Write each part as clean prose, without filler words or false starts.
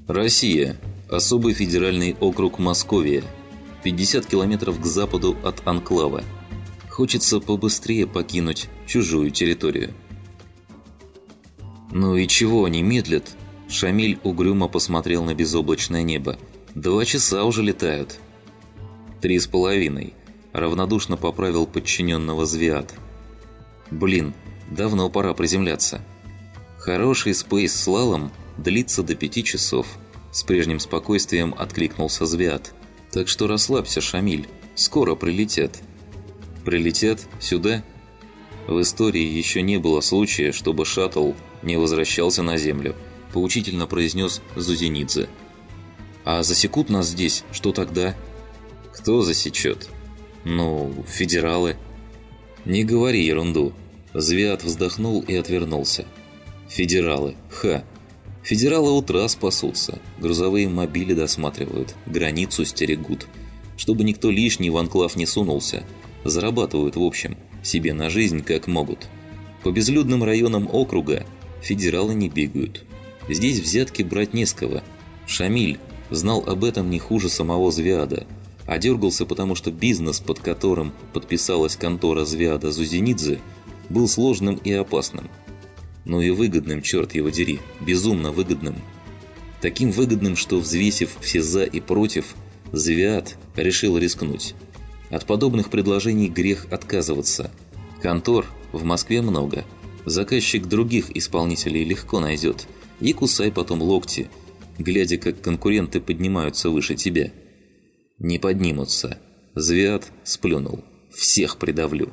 Россия. Особый федеральный округ Московия. 50 километров к западу от анклава. Хочется побыстрее покинуть чужую территорию. «Ну и чего они медлят?» Шамиль угрюмо посмотрел на безоблачное небо. 2 часа уже летают. 3,5. Равнодушно поправил подчиненного Звиат. Блин, давно пора приземляться. Хороший спейс-слалом длится до 5 часов. С прежним спокойствием откликнулся Звиат. Так что расслабься, Шамиль. Скоро прилетят. Прилетят сюда? В истории еще не было случая, чтобы шаттл не возвращался на Землю, поучительно произнес Зузенидзе. А засекут нас здесь, что тогда? Кто засечет? Ну, федералы. Не говори ерунду. Звиат вздохнул и отвернулся. Федералы. Ха. Федералы утра спасутся. Грузовые мобили досматривают. Границу стерегут. Чтобы никто лишний в анклав не сунулся. Зарабатывают, в общем, себе на жизнь как могут. По безлюдным районам округа федералы не бегают. Здесь взятки брать не с кого. Шамиль знал об этом не хуже самого Звиада. А дергался, потому что бизнес, под которым подписалась контора Звиада Зузенидзе, был сложным и опасным. Ну и выгодным, черт его дери, безумно выгодным. Таким выгодным, что, взвесив все «за» и «против», Звиад решил рискнуть. От подобных предложений грех отказываться. Контор в Москве много. Заказчик других исполнителей легко найдет. И кусай потом локти, глядя, как конкуренты поднимаются выше тебя. Не поднимутся. Звиат сплюнул. Всех придавлю.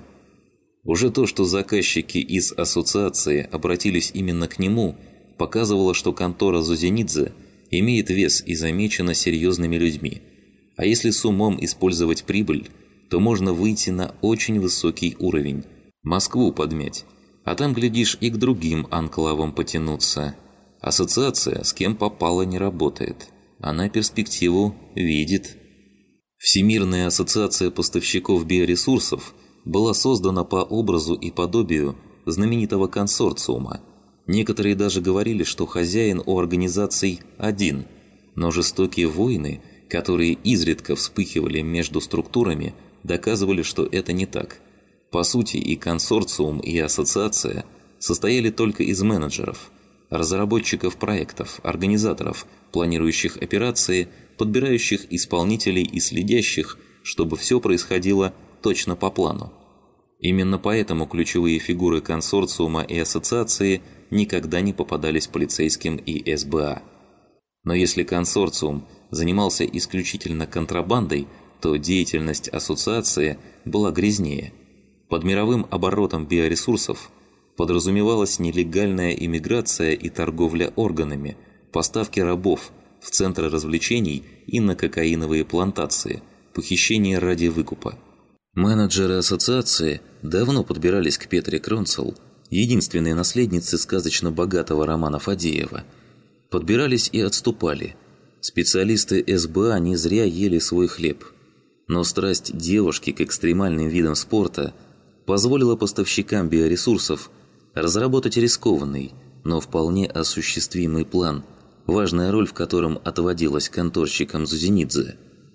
Уже то, что заказчики из ассоциации обратились именно к нему, показывало, что контора Зузенидзе имеет вес и замечена серьезными людьми. А если с умом использовать прибыль, то можно выйти на очень высокий уровень. Москву подмять. А там, глядишь, и к другим анклавам потянуться. Ассоциация с кем попало не работает. Она перспективу видит. Всемирная ассоциация поставщиков биоресурсов была создана по образу и подобию знаменитого консорциума. Некоторые даже говорили, что хозяин у организаций один, но жестокие войны, которые изредка вспыхивали между структурами, доказывали, что это не так. По сути, и консорциум, и ассоциация состояли только из менеджеров, разработчиков проектов, организаторов, планирующих операции, подбирающих исполнителей и следящих, чтобы все происходило точно по плану. Именно поэтому ключевые фигуры консорциума и ассоциации никогда не попадались полицейским и СБА. Но если консорциум занимался исключительно контрабандой, то деятельность ассоциации была грязнее. Под мировым оборотом биоресурсов подразумевалась нелегальная иммиграция и торговля органами, поставки рабов в центры развлечений и на кокаиновые плантации, похищение ради выкупа. Менеджеры ассоциации давно подбирались к Петре Кронцел, единственной наследнице сказочно богатого Романа Фадеева. Подбирались и отступали. Специалисты СБА не зря ели свой хлеб. Но страсть девушки к экстремальным видам спорта позволила поставщикам биоресурсов разработать рискованный, но вполне осуществимый план, важная роль в котором отводилась конторщикам Зузенидзе.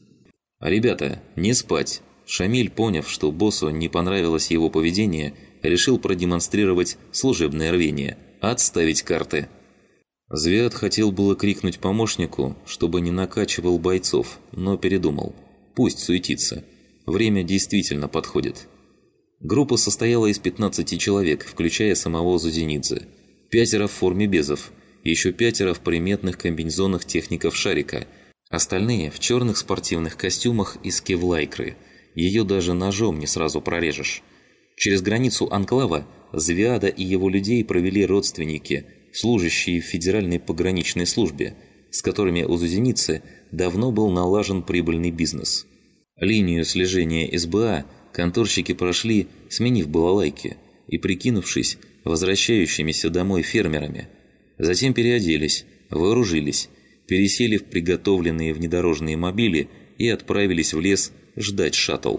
«Ребята, не спать!» Шамиль, поняв, что боссу не понравилось его поведение, решил продемонстрировать служебное рвение – отставить карты. Звиат хотел было крикнуть помощнику, чтобы не накачивал бойцов, но передумал. Пусть суетится. Время действительно подходит. Группа состояла из 15 человек, включая самого Зузенидзе. 5 в форме безов, еще 5 в приметных комбинезонах техников Шарика, остальные в черных спортивных костюмах из кевлайкры. Ее даже ножом не сразу прорежешь. Через границу анклава Звиада и его людей провели родственники, служащие в Федеральной пограничной службе, с которыми у Зузенидзе давно был налажен прибыльный бизнес. Линию слежения СБА конторщики прошли, сменив балалайки и прикинувшись возвращающимися домой фермерами. Затем переоделись, вооружились, пересели в приготовленные внедорожные мобили и отправились в лес ждать шаттл.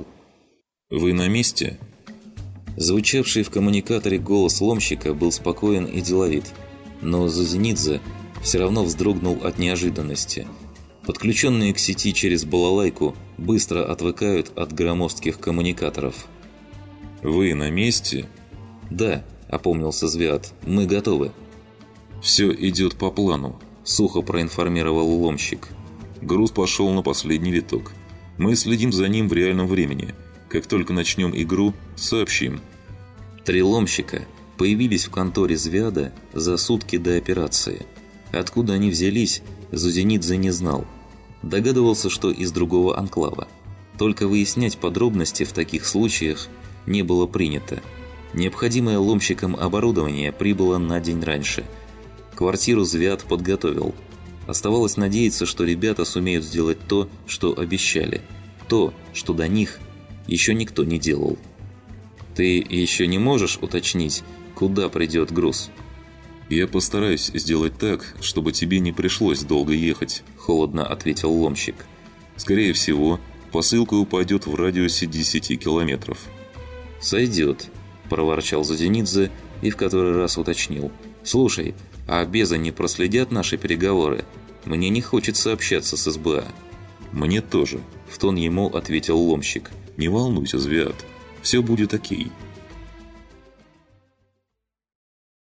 «Вы на месте?» Звучавший в коммуникаторе голос ломщика был спокоен и деловит, но Зузенидзе все равно вздрогнул от неожиданности. Подключенные к сети через балалайку быстро отвыкают от громоздких коммуникаторов. «Вы на месте?» «Да», – опомнился Звят, – «мы готовы». «Все идет по плану», – сухо проинформировал ломщик. «Груз пошел на последний виток. Мы следим за ним в реальном времени. Как только начнем игру, сообщим». 3 ломщика появились в конторе Звяда за сутки до операции. Откуда они взялись, Зуденидзе не знал. Догадывался, что из другого анклава. Только выяснять подробности в таких случаях не было принято. Необходимое ломщикам оборудование прибыло на день раньше. Квартиру Звят подготовил. Оставалось надеяться, что ребята сумеют сделать то, что обещали. То, что до них еще никто не делал. «Ты еще не можешь уточнить, куда придет груз?» «Я постараюсь сделать так, чтобы тебе не пришлось долго ехать», – холодно ответил ломщик. «Скорее всего, посылка упадет в радиусе 10 километров». «Сойдет», – проворчал Зуденидзе и в который раз уточнил. «Слушай, а безы не проследят наши переговоры? Мне не хочется общаться с СБА». «Мне тоже», – в тон ему ответил ломщик. «Не волнуйся, Звят, все будет окей».